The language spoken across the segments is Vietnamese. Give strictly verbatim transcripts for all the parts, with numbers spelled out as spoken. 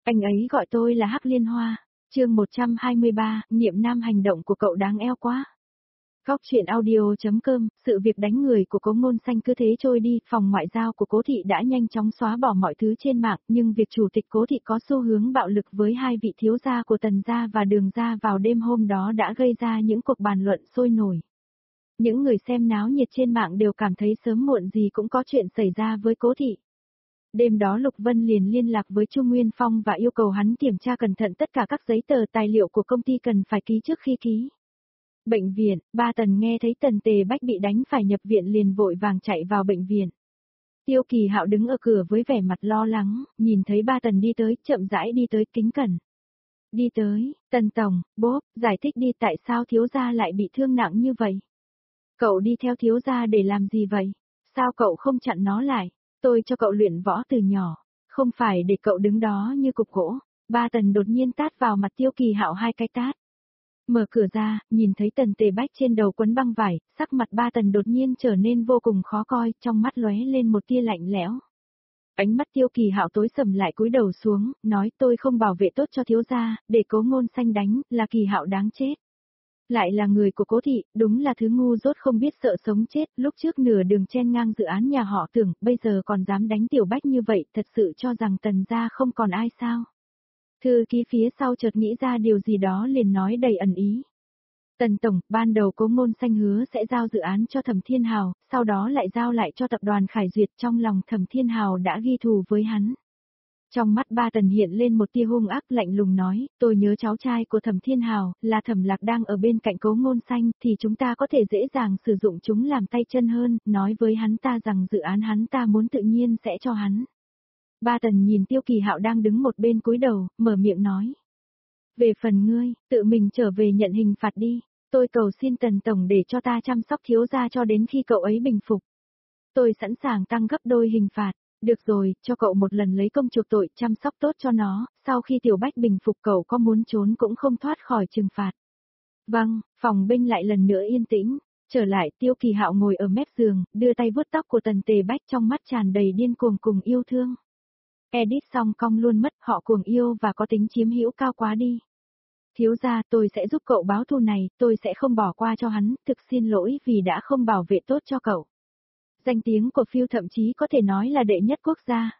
Anh ấy gọi tôi là Hắc Liên Hoa. Chương một trăm hai mươi ba, niệm nam hành động của cậu đáng eo quá. Góc truyện audio.com, sự việc đánh người của Cố Ngôn Xanh cứ thế trôi đi, phòng ngoại giao của Cố thị đã nhanh chóng xóa bỏ mọi thứ trên mạng, nhưng việc chủ tịch Cố thị có xu hướng bạo lực với hai vị thiếu gia của Tần gia và Đường gia vào đêm hôm đó đã gây ra những cuộc bàn luận sôi nổi. Những người xem náo nhiệt trên mạng đều cảm thấy sớm muộn gì cũng có chuyện xảy ra với Cố thị. Đêm đó Lục Vân liền liên lạc với Chu Nguyên Phong và yêu cầu hắn kiểm tra cẩn thận tất cả các giấy tờ tài liệu của công ty cần phải ký trước khi ký. Bệnh viện, ba Tần nghe thấy Tần Tề Bách bị đánh phải nhập viện liền vội vàng chạy vào bệnh viện. Tiêu Kỳ Hạo đứng ở cửa với vẻ mặt lo lắng, nhìn thấy ba Tần đi tới, chậm rãi đi tới kính cẩn. Đi tới, Tần Tổng, bốp, giải thích đi tại sao thiếu gia lại bị thương nặng như vậy. Cậu đi theo thiếu gia để làm gì vậy? Sao cậu không chặn nó lại? Tôi cho cậu luyện võ từ nhỏ, không phải để cậu đứng đó như cục gỗ. Ba Tần đột nhiên tát vào mặt Tiêu Kỳ Hạo hai cái tát. Mở cửa ra, nhìn thấy Tần Tề Bách trên đầu quấn băng vải, sắc mặt ba Tần đột nhiên trở nên vô cùng khó coi, trong mắt lóe lên một tia lạnh lẽo. Ánh mắt Tiêu Kỳ Hạo tối sầm lại cúi đầu xuống, nói tôi không bảo vệ tốt cho thiếu gia, để Cố Ngôn Xanh đánh, là Kỳ Hạo đáng chết. Lại là người của Cố thị, đúng là thứ ngu dốt không biết sợ sống chết, lúc trước nửa đường chen ngang dự án nhà họ Tưởng, bây giờ còn dám đánh Tiểu Bách như vậy, thật sự cho rằng Tần gia không còn ai sao. Thư ký phía sau chợt nghĩ ra điều gì đó liền nói đầy ẩn ý. Tần Tổng, ban đầu Cố Ngôn Xanh hứa sẽ giao dự án cho Thẩm Thiên Hào, sau đó lại giao lại cho tập đoàn Khải Duyệt, trong lòng Thẩm Thiên Hào đã ghi thù với hắn. Trong mắt ba Tần hiện lên một tia hung ác lạnh lùng nói, tôi nhớ cháu trai của Thẩm Thiên Hào, là Thẩm Lạc đang ở bên cạnh Cố Ngôn Xanh, thì chúng ta có thể dễ dàng sử dụng chúng làm tay chân hơn, nói với hắn ta rằng dự án hắn ta muốn tự nhiên sẽ cho hắn. Ba Tần nhìn Tiêu Kỳ Hạo đang đứng một bên cúi đầu, mở miệng nói. Về phần ngươi, tự mình trở về nhận hình phạt đi, tôi cầu xin Tần Tổng để cho ta chăm sóc thiếu gia cho đến khi cậu ấy bình phục. Tôi sẵn sàng tăng gấp đôi hình phạt. Được rồi, cho cậu một lần lấy công chuộc tội, chăm sóc tốt cho nó, sau khi Tiểu Bách bình phục cậu có muốn trốn cũng không thoát khỏi trừng phạt. Vâng, phòng bên lại lần nữa yên tĩnh, trở lại Tiêu Kỳ Hạo ngồi ở mép giường, đưa tay vuốt tóc của Tần Tề Bách trong mắt tràn đầy điên cuồng cùng yêu thương. Edit xong cong luôn mất, họ cuồng yêu và có tính chiếm hữu cao quá đi. Thiếu gia, tôi sẽ giúp cậu báo thù này, tôi sẽ không bỏ qua cho hắn, thực xin lỗi vì đã không bảo vệ tốt cho cậu. Danh tiếng của Phiêu thậm chí có thể nói là đệ nhất quốc gia.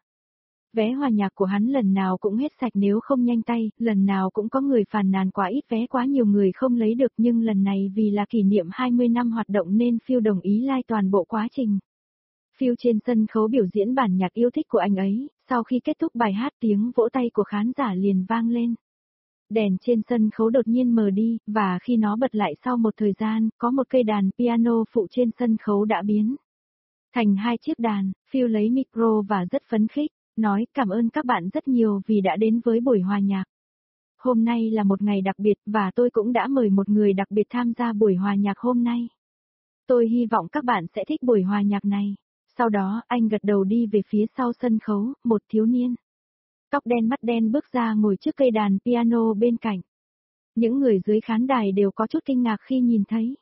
Vé hòa nhạc của hắn lần nào cũng hết sạch nếu không nhanh tay, lần nào cũng có người phàn nàn quá ít vé quá nhiều người không lấy được, nhưng lần này vì là kỷ niệm hai mươi năm hoạt động nên Phiêu đồng ý lai toàn bộ quá trình. Phiêu trên sân khấu biểu diễn bản nhạc yêu thích của anh ấy, sau khi kết thúc bài hát tiếng vỗ tay của khán giả liền vang lên. Đèn trên sân khấu đột nhiên mờ đi, và khi nó bật lại sau một thời gian, có một cây đàn piano phụ trên sân khấu đã biến thành hai chiếc đàn. Phiêu lấy micro và rất phấn khích, nói cảm ơn các bạn rất nhiều vì đã đến với buổi hòa nhạc. Hôm nay là một ngày đặc biệt và tôi cũng đã mời một người đặc biệt tham gia buổi hòa nhạc hôm nay. Tôi hy vọng các bạn sẽ thích buổi hòa nhạc này. Sau đó anh gật đầu đi về phía sau sân khấu, một thiếu niên tóc đen mắt đen bước ra ngồi trước cây đàn piano bên cạnh. Những người dưới khán đài đều có chút kinh ngạc khi nhìn thấy.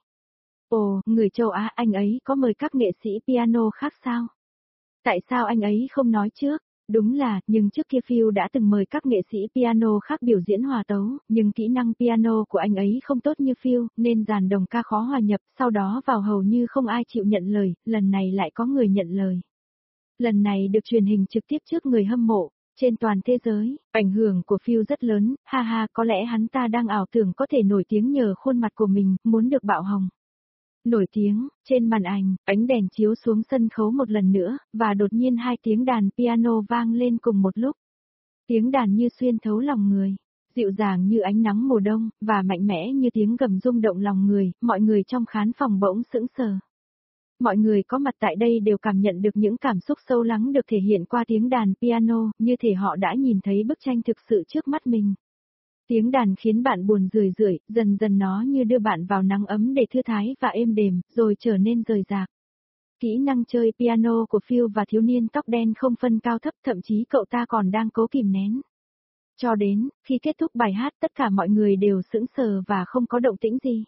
Ồ, người châu Á, anh ấy có mời các nghệ sĩ piano khác sao? Tại sao anh ấy không nói trước? Đúng là, nhưng trước kia Phiêu đã từng mời các nghệ sĩ piano khác biểu diễn hòa tấu, nhưng kỹ năng piano của anh ấy không tốt như Phiêu, nên dàn đồng ca khó hòa nhập, sau đó vào hầu như không ai chịu nhận lời, lần này lại có người nhận lời. Lần này được truyền hình trực tiếp trước người hâm mộ, trên toàn thế giới, ảnh hưởng của Phiêu rất lớn, ha ha, có lẽ hắn ta đang ảo tưởng có thể nổi tiếng nhờ khuôn mặt của mình, muốn được bạo hồng. Nổi tiếng, trên màn ảnh, ánh đèn chiếu xuống sân khấu một lần nữa, và đột nhiên hai tiếng đàn piano vang lên cùng một lúc. Tiếng đàn như xuyên thấu lòng người, dịu dàng như ánh nắng mùa đông, và mạnh mẽ như tiếng gầm rung động lòng người, mọi người trong khán phòng bỗng sững sờ. Mọi người có mặt tại đây đều cảm nhận được những cảm xúc sâu lắng được thể hiện qua tiếng đàn piano, như thể họ đã nhìn thấy bức tranh thực sự trước mắt mình. Tiếng đàn khiến bạn buồn rười rượi, dần dần nó như đưa bạn vào nắng ấm để thư thái và êm đềm, rồi trở nên rời rạc. Kỹ năng chơi piano của Phiêu và thiếu niên tóc đen không phân cao thấp, thậm chí cậu ta còn đang cố kìm nén. Cho đến, khi kết thúc bài hát tất cả mọi người đều sững sờ và không có động tĩnh gì.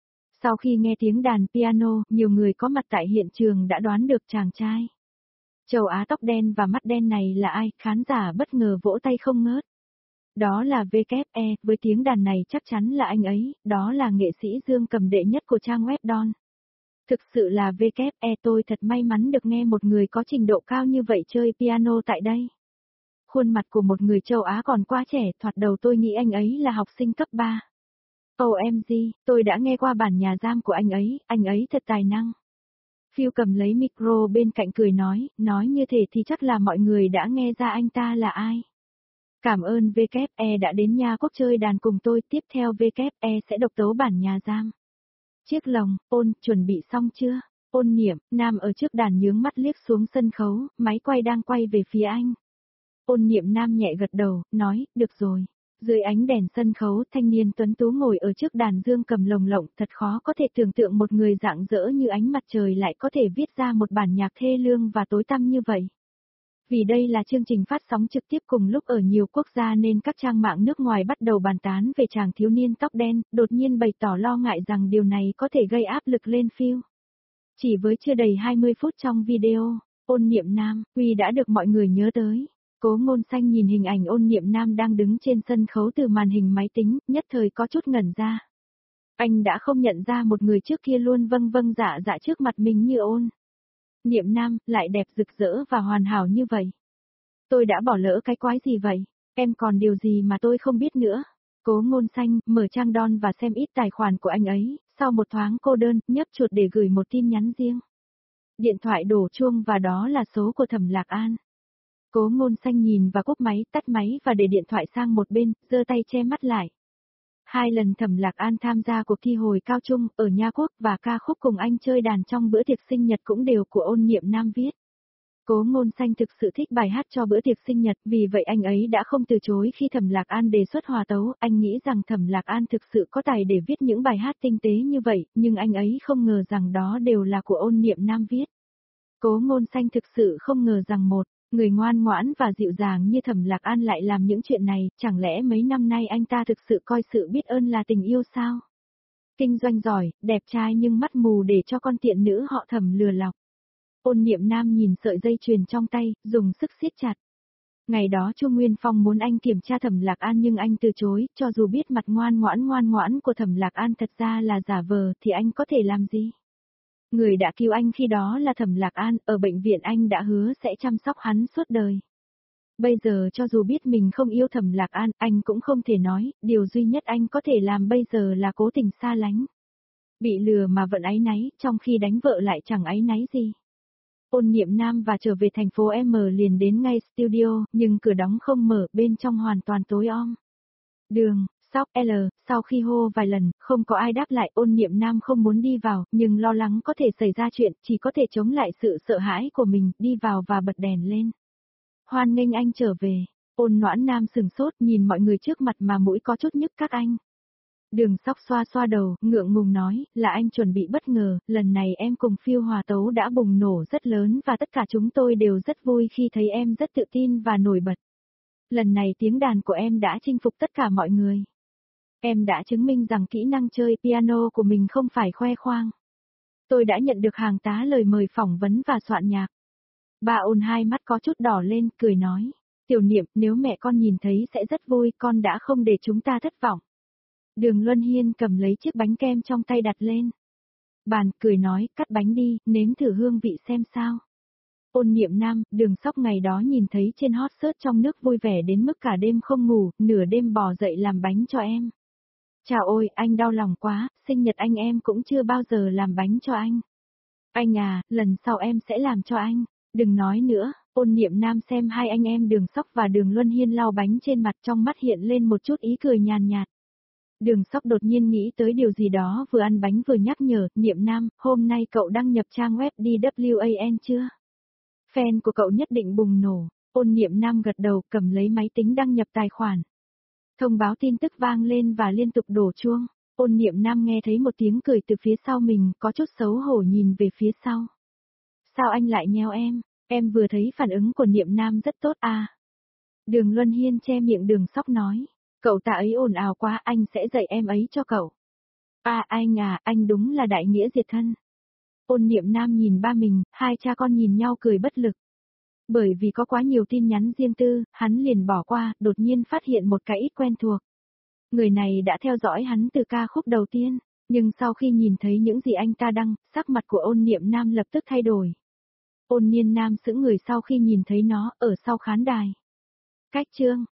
Sau khi nghe tiếng đàn piano, nhiều người có mặt tại hiện trường đã đoán được chàng trai châu Á tóc đen và mắt đen này là ai, khán giả bất ngờ vỗ tay không ngớt. Đó là vê kép e, với tiếng đàn này chắc chắn là anh ấy, đó là nghệ sĩ dương cầm đệ nhất của trang web Don. Thực sự là vê kép e, tôi thật may mắn được nghe một người có trình độ cao như vậy chơi piano tại đây. Khuôn mặt của một người châu Á còn quá trẻ, thoạt đầu tôi nghĩ anh ấy là học sinh cấp ba. ô em giê, tôi đã nghe qua bản nhà giam của anh ấy, anh ấy thật tài năng. Phil cầm lấy micro bên cạnh cười nói, nói như thế thì chắc là mọi người đã nghe ra anh ta là ai. Cảm ơn vê kép e đã đến Nha Quốc chơi đàn cùng tôi, tiếp theo vê kép e sẽ độc tấu bản nhà giam. Chiếc lồng, ôn, chuẩn bị xong chưa? Ôn Niệm, Nam ở trước đàn nhướng mắt liếc xuống sân khấu, máy quay đang quay về phía anh. Ôn Niệm Nam nhẹ gật đầu, nói, được rồi. Dưới ánh đèn sân khấu, thanh niên tuấn tú ngồi ở trước đàn dương cầm lồng lộng, thật khó có thể tưởng tượng một người rạng rỡ như ánh mặt trời lại có thể viết ra một bản nhạc thê lương và tối tăm như vậy. Vì đây là chương trình phát sóng trực tiếp cùng lúc ở nhiều quốc gia nên các trang mạng nước ngoài bắt đầu bàn tán về chàng thiếu niên tóc đen, đột nhiên bày tỏ lo ngại rằng điều này có thể gây áp lực lên Phil. Chỉ với chưa đầy hai mươi phút trong video, Ôn Niệm Nam, Huy đã được mọi người nhớ tới. Cố Ngôn Xanh nhìn hình ảnh Ôn Niệm Nam đang đứng trên sân khấu từ màn hình máy tính, nhất thời có chút ngẩn ra. Anh đã không nhận ra một người trước kia luôn vâng vâng dạ dạ trước mặt mình như Ôn Niệm Nam, lại đẹp rực rỡ và hoàn hảo như vậy. Tôi đã bỏ lỡ cái quái gì vậy? Em còn điều gì mà tôi không biết nữa? Cố Ngôn Xanh, mở trang Don và xem ít tài khoản của anh ấy, sau một thoáng cô đơn, nhấp chuột để gửi một tin nhắn riêng. Điện thoại đổ chuông và đó là số của Thẩm Lạc An. Cố Ngôn Xanh nhìn và cúp máy, tắt máy và để điện thoại sang một bên, giơ tay che mắt lại. Hai lần Thẩm Lạc An tham gia cuộc thi hồi cao trung ở Nha Quốc và ca khúc cùng anh chơi đàn trong bữa tiệc sinh nhật cũng đều của Ôn Niệm Nam viết. Cố Ngôn Xanh thực sự thích bài hát cho bữa tiệc sinh nhật, vì vậy anh ấy đã không từ chối khi Thẩm Lạc An đề xuất hòa tấu, anh nghĩ rằng Thẩm Lạc An thực sự có tài để viết những bài hát tinh tế như vậy, nhưng anh ấy không ngờ rằng đó đều là của Ôn Niệm Nam viết. Cố Ngôn Xanh thực sự không ngờ rằng một người ngoan ngoãn và dịu dàng như Thẩm Lạc An lại làm những chuyện này, chẳng lẽ mấy năm nay anh ta thực sự coi sự biết ơn là tình yêu sao? Kinh doanh giỏi, đẹp trai nhưng mắt mù để cho con tiện nữ họ Thẩm lừa lọc. Ôn Niệm Nam nhìn sợi dây chuyền trong tay, dùng sức siết chặt. Ngày đó Chu Nguyên Phong muốn anh kiểm tra Thẩm Lạc An nhưng anh từ chối, cho dù biết mặt ngoan ngoãn ngoan ngoãn của Thẩm Lạc An thật ra là giả vờ thì anh có thể làm gì? Người đã cứu anh khi đó là Thẩm Lạc An, ở bệnh viện anh đã hứa sẽ chăm sóc hắn suốt đời. Bây giờ cho dù biết mình không yêu Thẩm Lạc An, anh cũng không thể nói, điều duy nhất anh có thể làm bây giờ là cố tình xa lánh. Bị lừa mà vẫn áy náy, trong khi đánh vợ lại chẳng áy náy gì. Ôn Niệm Nam và trở về thành phố M liền đến ngay studio, nhưng cửa đóng không mở, bên trong hoàn toàn tối om. Đường, Sóc, L, sau khi hô vài lần, không có ai đáp lại, Ôn Niệm Nam không muốn đi vào, nhưng lo lắng có thể xảy ra chuyện, chỉ có thể chống lại sự sợ hãi của mình, đi vào và bật đèn lên. Hoan nghênh anh trở về. Ôn Noãn Nam sừng sốt nhìn mọi người trước mặt mà mũi có chút nhức các anh. Đường Sóc xoa xoa đầu, ngượng ngùng nói, là anh chuẩn bị bất ngờ, lần này em cùng Phiêu hòa tấu đã bùng nổ rất lớn và tất cả chúng tôi đều rất vui khi thấy em rất tự tin và nổi bật. Lần này tiếng đàn của em đã chinh phục tất cả mọi người. Em đã chứng minh rằng kỹ năng chơi piano của mình không phải khoe khoang. Tôi đã nhận được hàng tá lời mời phỏng vấn và soạn nhạc. Bà Ôn hai mắt có chút đỏ lên, cười nói, Tiểu Niệm, nếu mẹ con nhìn thấy sẽ rất vui, con đã không để chúng ta thất vọng. Đường Luân Hiên cầm lấy chiếc bánh kem trong tay đặt lên bàn, cười nói, cắt bánh đi, nếm thử hương vị xem sao. Ôn Niệm Nam, Đường Sóc ngày đó nhìn thấy trên hot search trong nước vui vẻ đến mức cả đêm không ngủ, nửa đêm bò dậy làm bánh cho em. Chào ôi, anh đau lòng quá, sinh nhật anh em cũng chưa bao giờ làm bánh cho anh. Anh à, lần sau em sẽ làm cho anh, đừng nói nữa. Ôn Niệm Nam xem hai anh em Đường Sóc và Đường Luân Hiên lau bánh trên mặt, trong mắt hiện lên một chút ý cười nhàn nhạt. Đường Sóc đột nhiên nghĩ tới điều gì đó, vừa ăn bánh vừa nhắc nhở, Niệm Nam, hôm nay cậu đăng nhập trang web đê vê a en chưa? Fan của cậu nhất định bùng nổ. Ôn Niệm Nam gật đầu, cầm lấy máy tính đăng nhập tài khoản. Thông báo tin tức vang lên và liên tục đổ chuông. Ôn Niệm Nam nghe thấy một tiếng cười từ phía sau mình, có chút xấu hổ nhìn về phía sau. Sao anh lại nheo em? Em vừa thấy phản ứng của Niệm Nam rất tốt à? Đường Luân Hiên che miệng Đường Sóc nói. Cậu ta ấy ồn ào quá, anh sẽ dạy em ấy cho cậu. À anh à, anh đúng là đại nghĩa diệt thân. Ôn Niệm Nam nhìn ba mình, hai cha con nhìn nhau cười bất lực. Bởi vì có quá nhiều tin nhắn riêng tư, hắn liền bỏ qua, đột nhiên phát hiện một cái ít quen thuộc. Người này đã theo dõi hắn từ ca khúc đầu tiên, nhưng sau khi nhìn thấy những gì anh ta đăng, sắc mặt của Ôn Niệm Nam lập tức thay đổi. Ôn Niên Nam sững người sau khi nhìn thấy nó, ở sau khán đài. Cách chương